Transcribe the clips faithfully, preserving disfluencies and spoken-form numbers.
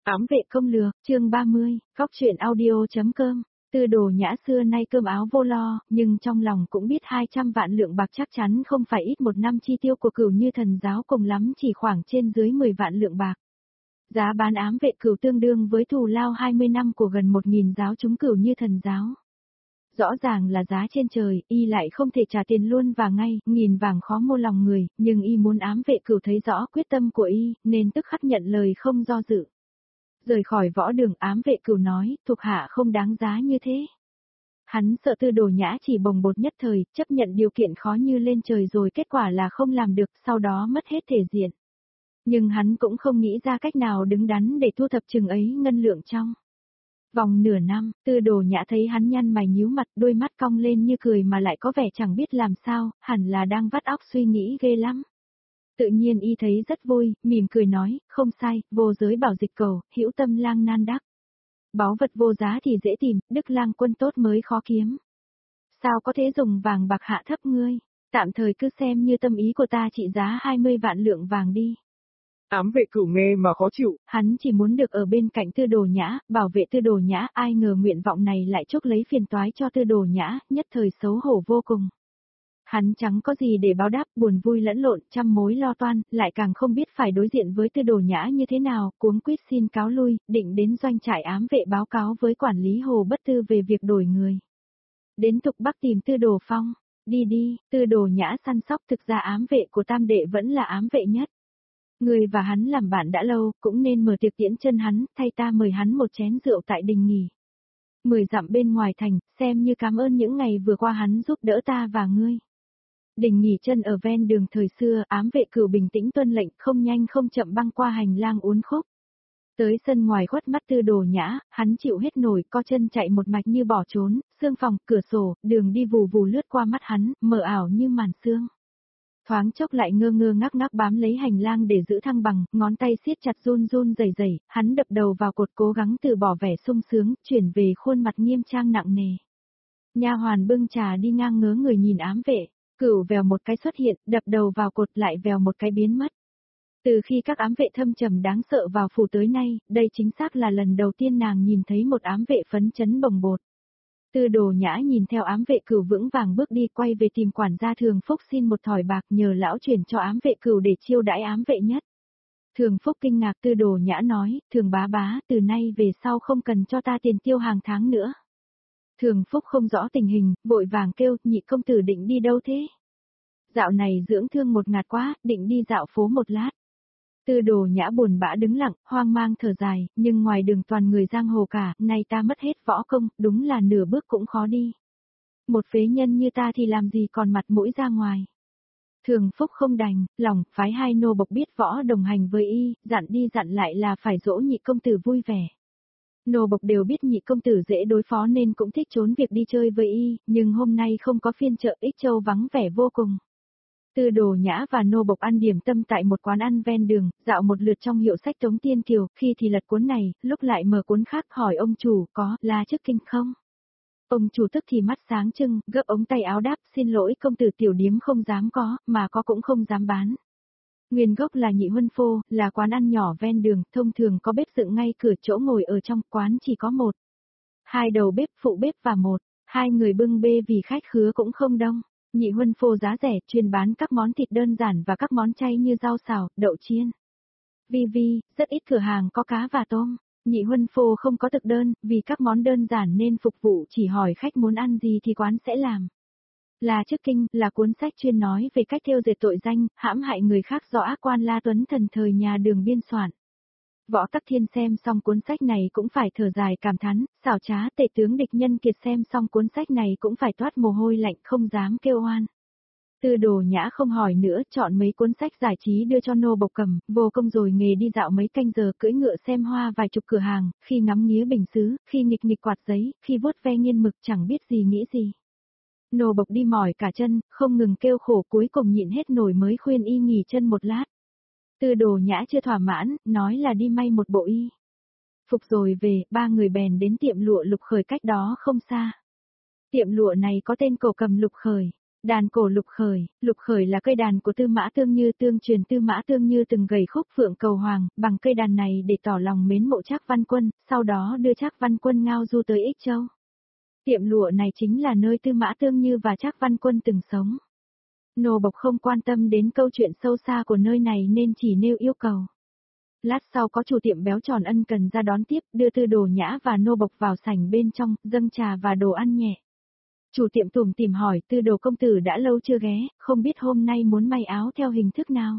Ám vệ công lược, chương ba mươi, Cóc truyện audio.com. Tư Đồ Nhã xưa nay cơm áo vô lo, nhưng trong lòng cũng biết hai trăm vạn lượng bạc chắc chắn không phải ít một năm chi tiêu của Cửu Như Thần giáo, cùng lắm chỉ khoảng trên dưới mười vạn lượng bạc. Giá bán ám vệ cửu tương đương với thù lao hai mươi năm của gần một nghìn giáo chúng Cửu Như Thần giáo. Rõ ràng là giá trên trời, y lại không thể trả tiền luôn và ngay, nghìn vàng khó mua lòng người, nhưng y muốn ám vệ cửu thấy rõ quyết tâm của y, nên tức khắc nhận lời không do dự. Rời khỏi võ đường, ám vệ cửu nói, thuộc hạ không đáng giá như thế. Hắn sợ Tư Đồ Nhã chỉ bồng bột nhất thời, chấp nhận điều kiện khó như lên trời rồi kết quả là không làm được, sau đó mất hết thể diện. Nhưng hắn cũng không nghĩ ra cách nào đứng đắn để thu thập chừng ấy ngân lượng trong. Vòng nửa năm, Tư Đồ Nhã thấy hắn nhăn mày nhíu mặt, đôi mắt cong lên như cười mà lại có vẻ chẳng biết làm sao, hẳn là đang vắt óc suy nghĩ ghê lắm. Tự nhiên y thấy rất vui, mỉm cười nói, không sai, vô giới bảo dịch cầu, hữu tâm lang nan đắc. Báu vật vô giá thì dễ tìm, đức lang quân tốt mới khó kiếm. Sao có thể dùng vàng bạc hạ thấp ngươi, tạm thời cứ xem như tâm ý của ta trị giá hai mươi vạn lượng vàng đi. Ám vệ cửu nghe mà khó chịu. Hắn chỉ muốn được ở bên cạnh Tư Đồ Nhã, bảo vệ Tư Đồ Nhã, ai ngờ nguyện vọng này lại chuốc lấy phiền toái cho Tư Đồ Nhã, nhất thời xấu hổ vô cùng. Hắn chẳng có gì để báo đáp, buồn vui lẫn lộn, trăm mối lo toan, lại càng không biết phải đối diện với Tư Đồ Nhã như thế nào, cuống quýt xin cáo lui, định đến doanh trại ám vệ báo cáo với quản lý Hồ Bất Tư về việc đổi người. Đến Tục Bắc tìm Tư Đồ Phong, đi đi, Tư Đồ Nhã săn sóc, thực ra ám vệ của tam đệ vẫn là ám vệ nhất. Người và hắn làm bạn đã lâu, cũng nên mở tiệc tiễn chân hắn, thay ta mời hắn một chén rượu tại đình nghỉ. Mười dặm bên ngoài thành, xem như cảm ơn những ngày vừa qua hắn giúp đỡ ta và ngươi. Đình nghỉ chân ở ven đường thời xưa, ám vệ cửu bình tĩnh tuân lệnh, không nhanh không chậm băng qua hành lang uốn khúc. Tới sân ngoài khuất mắt Tư Đồ Nhã, hắn chịu hết nổi, co chân chạy một mạch như bỏ trốn, xương phòng, cửa sổ, đường đi vù vù lướt qua mắt hắn, mờ ảo như màn sương. Thoáng chốc lại ngơ ngơ ngác ngác bám lấy hành lang để giữ thăng bằng, ngón tay siết chặt run run rẩy rẩy, hắn đập đầu vào cột cố gắng từ bỏ vẻ sung sướng, chuyển về khuôn mặt nghiêm trang nặng nề. Nha hoàn bưng trà đi ngang ngớ người nhìn ám vệ, cửu vèo một cái xuất hiện, đập đầu vào cột lại vèo một cái biến mất. Từ khi các ám vệ thâm trầm đáng sợ vào phủ tới nay, đây chính xác là lần đầu tiên nàng nhìn thấy một ám vệ phấn chấn bồng bột. Tư Đồ Nhã nhìn theo ám vệ cửu vững vàng bước đi, quay về tìm quản gia Thường Phúc xin một thỏi bạc nhờ lão chuyển cho ám vệ cửu để chiêu đãi ám vệ nhất. Thường Phúc kinh ngạc. Tư Đồ Nhã nói, Thường bá bá, từ nay về sau không cần cho ta tiền tiêu hàng tháng nữa. Thường Phúc không rõ tình hình, vội vàng kêu, nhị công tử định đi đâu thế? Dạo này dưỡng thương một ngạt quá, định đi dạo phố một lát. Tư Đồ Nhã buồn bã đứng lặng, hoang mang thở dài, nhưng ngoài đường toàn người giang hồ cả, nay ta mất hết võ công, đúng là nửa bước cũng khó đi. Một phế nhân như ta thì làm gì còn mặt mũi ra ngoài. Thường Phúc không đành, lòng, phái hai nô bộc biết võ đồng hành với y, dặn đi dặn lại là phải dỗ nhị công tử vui vẻ. Nô bộc đều biết nhị công tử dễ đối phó nên cũng thích trốn việc đi chơi với y, nhưng hôm nay không có phiên chợ Ích Châu vắng vẻ vô cùng. Tư Đồ Nhã và nô bộc ăn điểm tâm tại một quán ăn ven đường, dạo một lượt trong hiệu sách Tống Tiên Kiều, khi thì lật cuốn này, lúc lại mở cuốn khác, hỏi ông chủ, có La Chức Kinh không? Ông chủ tức thì mắt sáng trưng, gấp ống tay áo đáp, xin lỗi công tử, tiểu điếm không dám có, mà có cũng không dám bán. Nguyên gốc là Nhị Huân Phô, là quán ăn nhỏ ven đường, thông thường có bếp dựng ngay cửa, chỗ ngồi ở trong quán chỉ có một. Hai đầu bếp, phụ bếp và một, hai người bưng bê vì khách khứa cũng không đông. Nhị Huân Phô giá rẻ, chuyên bán các món thịt đơn giản và các món chay như rau xào, đậu chiên. Vi vi, rất ít cửa hàng có cá và tôm. Nhị Huân Phô không có thực đơn, vì các món đơn giản nên phục vụ chỉ hỏi khách muốn ăn gì thì quán sẽ làm. La Chức Kinh là cuốn sách chuyên nói về cách thêu dệt tội danh, hãm hại người khác do ác quan La Tuấn Thần thời nhà Đường biên soạn. Võ Tắc Thiên xem xong cuốn sách này cũng phải thở dài cảm thán, xảo trá. Tể tướng Địch Nhân Kiệt xem xong cuốn sách này cũng phải toát mồ hôi lạnh, không dám kêu oan. Tư Đồ Nhã không hỏi nữa, chọn mấy cuốn sách giải trí đưa cho nô bộc cầm, vô công rồi nghề đi dạo mấy canh giờ, cưỡi ngựa xem hoa vài chục cửa hàng, khi ngắm nghía bình sứ, khi nghịch nghịch quạt giấy, khi vuốt ve nghiên mực, chẳng biết gì nghĩ gì. Nô bộc đi mỏi cả chân, không ngừng kêu khổ, cuối cùng nhịn hết nổi mới khuyên y nghỉ chân một lát. Tư Đồ Nhã chưa thỏa mãn, nói là đi may một bộ y phục rồi về, ba người bèn đến tiệm lụa Lục Khởi cách đó không xa. Tiệm lụa này có tên Cổ Cầm Lục Khởi, Đàn cổ lục khởi, lục khởi là cây đàn của Tư Mã Tương Như, tương truyền Tư Mã Tương Như từng gầy khúc phượng cầu hoàng, bằng cây đàn này để tỏ lòng mến mộ Trác Văn Quân, sau đó đưa Trác Văn Quân ngao du tới Ích Châu. Tiệm lụa này chính là nơi Tư Mã Tương Như và Trác Văn Quân từng sống. Nô bộc không quan tâm đến câu chuyện sâu xa của nơi này nên chỉ nêu yêu cầu. Lát sau có chủ tiệm béo tròn ân cần ra đón tiếp, đưa Tư Đồ Nhã và nô bộc vào sảnh bên trong, dâng trà và đồ ăn nhẹ. Chủ tiệm tủm tỉm hỏi, Tư Đồ công tử đã lâu chưa ghé, không biết hôm nay muốn may áo theo hình thức nào.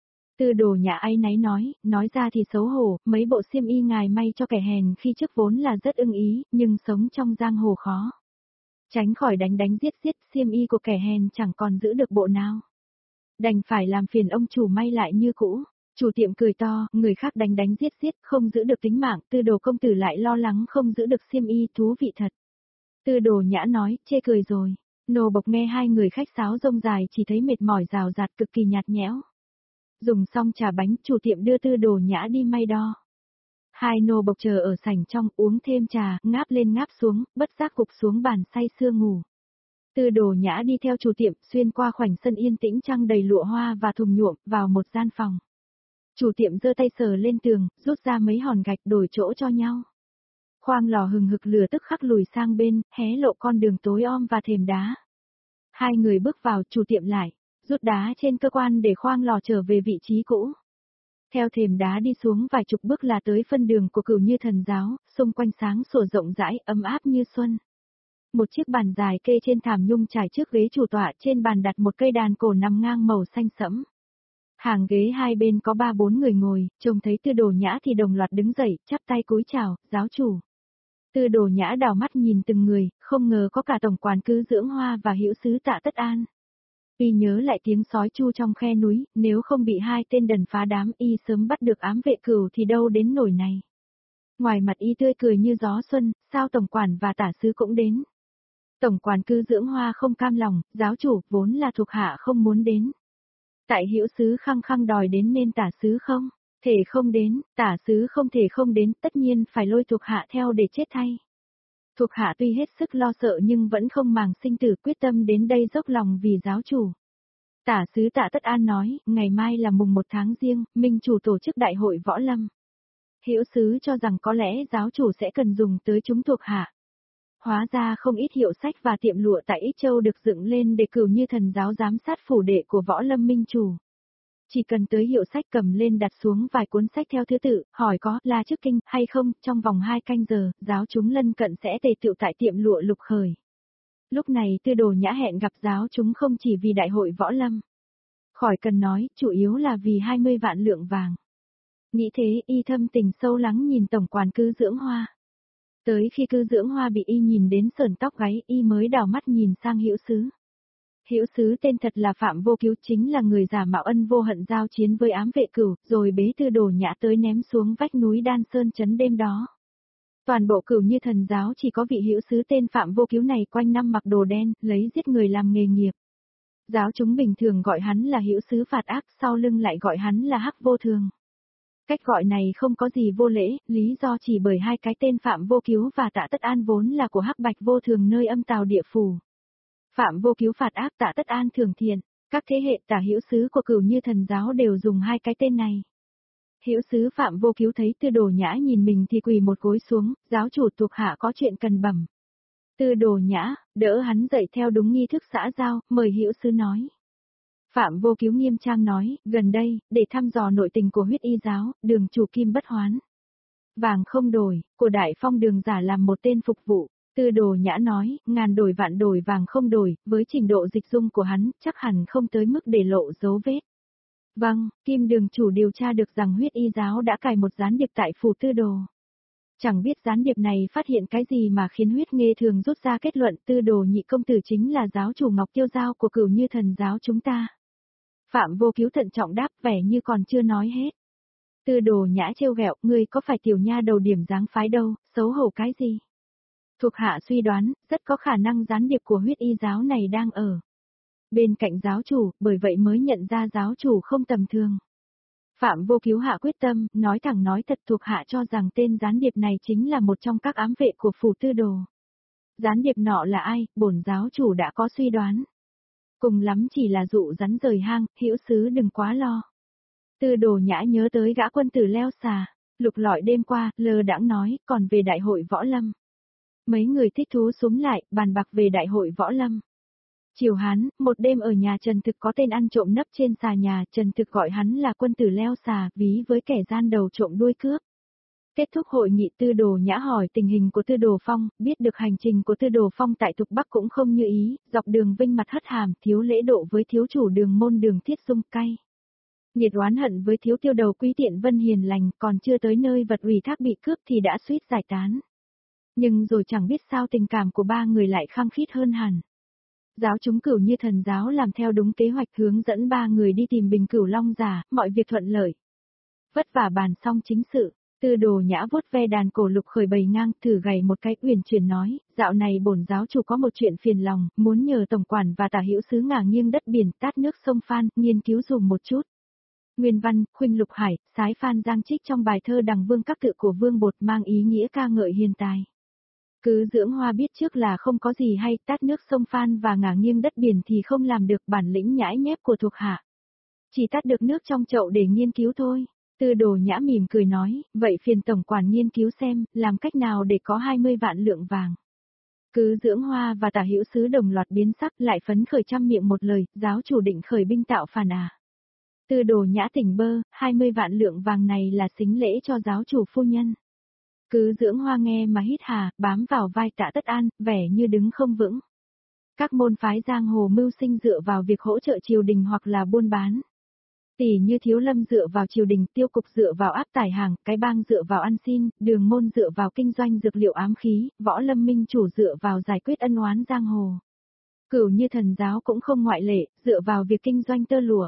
Tư Đồ Nhã áy náy nói, nói ra thì xấu hổ, mấy bộ xiêm y ngài may cho kẻ hèn khi trước vốn là rất ưng ý, nhưng sống trong giang hồ khó. Tránh khỏi đánh đánh giết giết, xiêm y của kẻ hèn chẳng còn giữ được bộ nào. Đành phải làm phiền ông chủ may lại như cũ. Chủ tiệm cười to, người khác đánh đánh giết giết, không giữ được tính mạng, Tư Đồ công tử lại lo lắng không giữ được xiêm y, thú vị thật. Tư Đồ Nhã nói, chê cười rồi. Nô bộc nghe hai người khách sáo rông dài chỉ thấy mệt mỏi rào rạt cực kỳ nhạt nhẽo. Dùng xong trà bánh, chủ tiệm đưa Tư Đồ Nhã đi may đo. Hai nô bộc chờ ở sảnh trong uống thêm trà, ngáp lên ngáp xuống, bất giác gục xuống bàn say sưa ngủ. Tư Đồ Nhã đi theo chủ tiệm xuyên qua khoảnh sân yên tĩnh trăng đầy lụa hoa và thùng nhuộm, vào một gian phòng. Chủ tiệm giơ tay sờ lên tường, rút ra mấy hòn gạch đổi chỗ cho nhau. Khoang lò hừng hực lửa tức khắc lùi sang bên, hé lộ con đường tối om và thềm đá. Hai người bước vào, chủ tiệm lại, rút đá trên cơ quan để khoang lò trở về vị trí cũ. Theo thềm đá đi xuống vài chục bước là tới phân đường của Cửu Như Thần Giáo, xung quanh sáng sủa rộng rãi, ấm áp như xuân. Một chiếc bàn dài kê trên thảm nhung trải trước ghế chủ tọa, trên bàn đặt một cây đàn cổ nằm ngang màu xanh sẫm. Hàng ghế hai bên có ba bốn người ngồi, trông thấy Tư Đồ Nhã thì đồng loạt đứng dậy, chắp tay cúi chào, giáo chủ. Tư Đồ Nhã đảo mắt nhìn từng người, không ngờ có cả tổng quản Cứ Dưỡng Hoa và hữu sứ Tạ Tất An. Y nhớ lại tiếng sói chu trong khe núi, nếu không bị hai tên đần phá đám y sớm bắt được ám vệ cửu thì đâu đến nổi này. Ngoài mặt y tươi cười như gió xuân, sao tổng quản và tả sứ cũng đến. Tổng quản Cứ Dưỡng Hoa không cam lòng, giáo chủ vốn là thuộc hạ không muốn đến. Tại hữu sứ khăng khăng đòi đến nên tả sứ không thể không đến, tả sứ không thể không đến, tất nhiên phải lôi thuộc hạ theo để chết thay. Thuộc hạ tuy hết sức lo sợ nhưng vẫn không màng sinh tử, quyết tâm đến đây dốc lòng vì giáo chủ. Tả sứ Tạ Tất An nói, ngày mai là mùng một tháng Giêng, minh chủ tổ chức đại hội võ lâm. Hữu sứ cho rằng có lẽ giáo chủ sẽ cần dùng tới chúng thuộc hạ. Hóa ra không ít hiệu sách và tiệm lụa tại Ích Châu được dựng lên để Cửu Như Thần Giáo giám sát phủ đệ của võ lâm minh chủ. Chỉ cần tới hiệu sách cầm lên đặt xuống vài cuốn sách theo thứ tự, hỏi có là trước kinh hay không, trong vòng hai canh giờ, giáo chúng lân cận sẽ tề tựu tại tiệm lụa lục khởi. Lúc này Tư Đồ Nhã hẹn gặp giáo chúng không chỉ vì đại hội võ lâm. Khỏi cần nói, chủ yếu là vì hai mươi vạn lượng vàng. Nghĩ thế, y thâm tình sâu lắng nhìn tổng quản Cứ Dưỡng Hoa. Tới khi Cứ Dưỡng Hoa bị y nhìn đến sờn tóc gáy, y mới đảo mắt nhìn sang hữu sứ. Hữu sứ tên thật là Phạm Vô Cứu, chính là người giả mạo ân vô hận giao chiến với ám vệ cửu, rồi bế Tư Đồ Nhã tới ném xuống vách núi Đan Sơn trấn đêm đó. Toàn bộ Cửu Như Thần Giáo chỉ có vị hữu sứ tên Phạm Vô Cứu này quanh năm mặc đồ đen, lấy giết người làm nghề nghiệp. Giáo chúng bình thường gọi hắn là hữu sứ phạt ác, sau lưng lại gọi hắn là Hắc Vô Thường. Cách gọi này không có gì vô lễ, lý do chỉ bởi hai cái tên Phạm Vô Cứu và Tạ Tất An vốn là của Hắc Bạch Vô Thường nơi âm tào địa phủ. Phạm Vô Cứu phạt ác, Tạ Tất An thường thiện, các thế hệ tả hữu sứ của Cửu Như Thần Giáo đều dùng hai cái tên này. Hữu sứ Phạm Vô Cứu thấy Tư Đồ Nhã nhìn mình thì quỳ một gối xuống, giáo chủ thuộc hạ có chuyện cần bẩm. Tư Đồ Nhã đỡ hắn dậy theo đúng nghi thức xã giao, mời hữu sứ nói. Phạm Vô Cứu nghiêm trang nói, gần đây, để thăm dò nội tình của huyết y giáo, đường chủ kim bất hoán. Vàng không đổi, của Đại Phong đường giả làm một tên phục vụ. Tư Đồ Nhã nói, ngàn đổi vạn đổi vàng không đổi, với trình độ dịch dung của hắn, chắc hẳn không tới mức để lộ dấu vết. Vâng, Kim đường chủ điều tra được rằng huyết y giáo đã cài một gián điệp tại phủ Tư Đồ. Chẳng biết gián điệp này phát hiện cái gì mà khiến huyết nghê thường rút ra kết luận Tư Đồ nhị công tử chính là giáo chủ Ngọc Tiêu Giao của Cửu Như Thần Giáo chúng ta. Phạm Vô Cứu thận trọng đáp vẻ như còn chưa nói hết. Tư Đồ Nhã trêu ghẹo, ngươi có phải tiểu nha đầu điểm dáng phái đâu, xấu hổ cái gì? Thuộc hạ suy đoán, rất có khả năng gián điệp của huyết y giáo này đang ở bên cạnh giáo chủ, bởi vậy mới nhận ra giáo chủ không tầm thường. Phạm Vô Cứu hạ quyết tâm, nói thẳng nói thật, thuộc hạ cho rằng tên gián điệp này chính là một trong các ám vệ của phủ Tư Đồ. Gián điệp nọ là ai, bổn giáo chủ đã có suy đoán. cùng lắm chỉ là dụ rắn rời hang, hữu sứ đừng quá lo. Tư Đồ Nhã nhớ tới gã quân tử leo xà, lục lọi đêm qua, lơ đãng nói, còn về đại hội võ lâm. Mấy người thích thú súm lại, bàn bạc về đại hội võ lâm. Chiều Hán, một đêm ở nhà Trần Thực có tên ăn trộm nấp trên xà nhà, Trần Thực gọi hắn là quân tử leo xà, ví với kẻ gian đầu trộm đuôi cướp. Kết thúc hội nghị, Tư Đồ Nhã hỏi tình hình của Tư Đồ Phong, biết được hành trình của Tư Đồ Phong tại Thục Bắc cũng không như ý, dọc đường vinh mặt hất hàm, thiếu lễ độ với thiếu chủ đường môn Đường Thiết Dung cay. Nhiệt oán hận với thiếu tiêu đầu Quý Tiện Vân hiền lành, còn chưa tới nơi vật ủy thác bị cướp thì đã suýt giải tán. Nhưng rồi chẳng biết sao tình cảm của ba người lại khăng khít hơn hẳn. Giáo chúng Cửu Như Thần giáo làm theo đúng kế hoạch hướng dẫn ba người đi tìm Bình Cửu Long giả, mọi việc thuận lợi. Vất vả bàn xong chính sự, Tư Đồ Nhã vuốt ve đàn cổ lục khởi bầy ngang, thử gảy một cái uyển chuyển nói, dạo này bổn giáo chủ có một chuyện phiền lòng, muốn nhờ tổng quản và tả hữu sứ ngả nghiêng đất biển, tát nước sông Phan, nghiên cứu dùm một chút. Nguyên văn, Khuynh Lục Hải, sái Phan Giang trích trong bài thơ Đằng Vương Các Tự của Vương Bột mang ý nghĩa ca ngợi hiền tài. Cứ Dưỡng Hoa biết trước là không có gì hay, tát nước sông Phan và ngả nghiêng đất biển thì không làm được, bản lĩnh nhãi nhép của thuộc hạ. Chỉ tát được nước trong chậu để nghiên cứu thôi. Tư Đồ Nhã mỉm cười nói, vậy phiền tổng quản nghiên cứu xem, làm cách nào để có hai mươi vạn lượng vàng. Cứ Dưỡng Hoa và tả hữu sứ đồng loạt biến sắc, lại phấn khởi trăm miệng một lời, giáo chủ định khởi binh tạo phản à. Tư Đồ Nhã tỉnh bơ, hai mươi vạn lượng vàng này là sính lễ cho giáo chủ phu nhân. Cứ Dưỡng Hoa nghe mà hít hà, bám vào vai Tạ Tất An, vẻ như đứng không vững. Các môn phái giang hồ mưu sinh dựa vào việc hỗ trợ triều đình hoặc là buôn bán. Tỷ như Thiếu Lâm dựa vào triều đình, Tiêu Cục dựa vào áp tải hàng, Cái Bang dựa vào ăn xin, Đường Môn dựa vào kinh doanh dược liệu ám khí, Võ Lâm Minh Chủ dựa vào giải quyết ân oán giang hồ. Cửu Như Thần giáo cũng không ngoại lệ, dựa vào việc kinh doanh tơ lụa.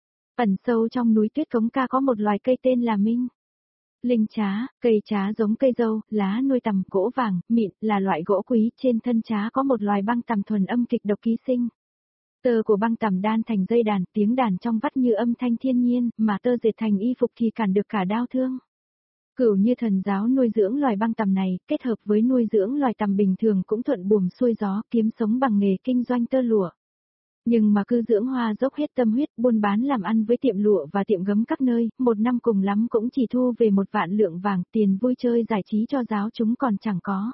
Ẩn sâu trong núi tuyết Cống Ca có một loài cây tên là Minh Linh Trá, cây trá giống cây dâu, lá nuôi tằm, gỗ vàng, mịn, là loại gỗ quý, trên thân trá có một loài băng tằm thuần âm kịch độc ký sinh. Tơ của băng tằm đan thành dây đàn, tiếng đàn trong vắt như âm thanh thiên nhiên, mà tơ dệt thành y phục thì cản được cả đau thương. Cửu Như Thần giáo nuôi dưỡng loài băng tằm này, kết hợp với nuôi dưỡng loài tằm bình thường cũng thuận buồm xuôi gió, kiếm sống bằng nghề kinh doanh tơ lụa. Nhưng mà Cứ Dưỡng Hoa dốc hết tâm huyết buôn bán làm ăn với tiệm lụa và tiệm gấm các nơi, một năm cùng lắm cũng chỉ thu về một vạn lượng vàng, tiền vui chơi giải trí cho giáo chúng còn chẳng có.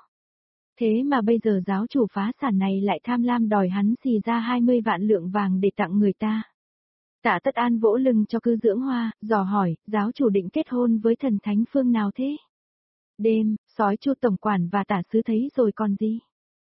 Thế mà bây giờ giáo chủ phá sản này lại tham lam đòi hắn xì ra hai mươi vạn lượng vàng để tặng người ta. Tạ Tất An vỗ lưng cho Cứ Dưỡng Hoa, dò hỏi, giáo chủ định kết hôn với thần thánh phương nào thế? Đêm, sói Chu tổng quản và tả sứ thấy rồi còn gì?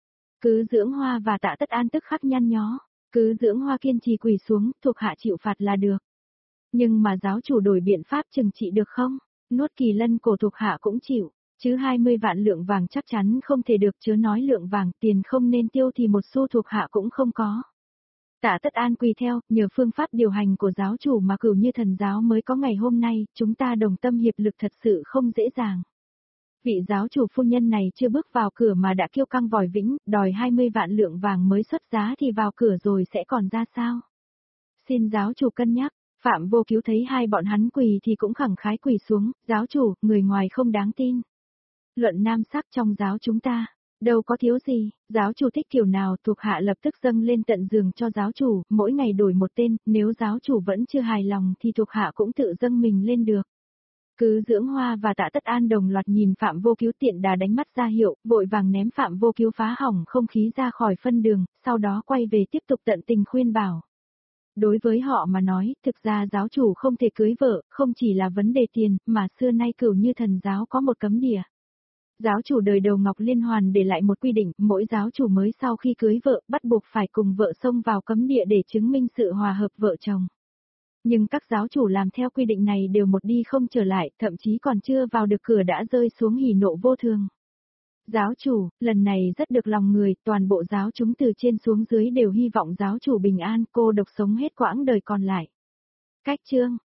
Cứ Dưỡng Hoa và Tạ Tất An tức khắc nhăn nhó. Cứ Dưỡng Hoa kiên trì quỳ xuống, thuộc hạ chịu phạt là được. Nhưng mà giáo chủ đổi biện pháp trừng trị được không? Nuốt kỳ lân cổ thuộc hạ cũng chịu, chứ hai mươi vạn lượng vàng chắc chắn không thể được, chớ nói lượng vàng, tiền không nên tiêu thì một xu thuộc hạ cũng không có. Tạ Tất An quỳ theo, nhờ phương pháp điều hành của giáo chủ mà Cửu Như Thần giáo mới có ngày hôm nay, chúng ta đồng tâm hiệp lực thật sự không dễ dàng. Vị giáo chủ phu nhân này chưa bước vào cửa mà đã kiêu căng vòi vĩnh, đòi hai mươi vạn lượng vàng mới xuất giá thì vào cửa rồi sẽ còn ra sao? Xin giáo chủ cân nhắc. Phạm Vô Cứu thấy hai bọn hắn quỳ thì cũng khẳng khái quỳ xuống, giáo chủ, người ngoài không đáng tin. Luận nam sắc trong giáo chúng ta, đâu có thiếu gì, giáo chủ thích kiểu nào thuộc hạ lập tức dâng lên tận giường cho giáo chủ, mỗi ngày đổi một tên, nếu giáo chủ vẫn chưa hài lòng thì thuộc hạ cũng tự dâng mình lên được. Cứ Dưỡng Hoa và Tạ Tất An đồng loạt nhìn Phạm Vô Cứu tiện đà đánh mắt ra hiệu, vội vàng ném Phạm Vô Cứu phá hỏng không khí ra khỏi phân đường, sau đó quay về tiếp tục tận tình khuyên bảo. Đối với họ mà nói, thực ra giáo chủ không thể cưới vợ, không chỉ là vấn đề tiền, mà xưa nay Cửu Như Thần giáo có một cấm địa. Giáo chủ đời đầu Ngọc Liên Hoàn để lại một quy định, mỗi giáo chủ mới sau khi cưới vợ, bắt buộc phải cùng vợ xông vào cấm địa để chứng minh sự hòa hợp vợ chồng. Nhưng các giáo chủ làm theo quy định này đều một đi không trở lại, thậm chí còn chưa vào được cửa đã rơi xuống hỉ nộ vô thường. Giáo chủ, lần này rất được lòng người, toàn bộ giáo chúng từ trên xuống dưới đều hy vọng giáo chủ bình an, cô độc sống hết quãng đời còn lại. Cách chương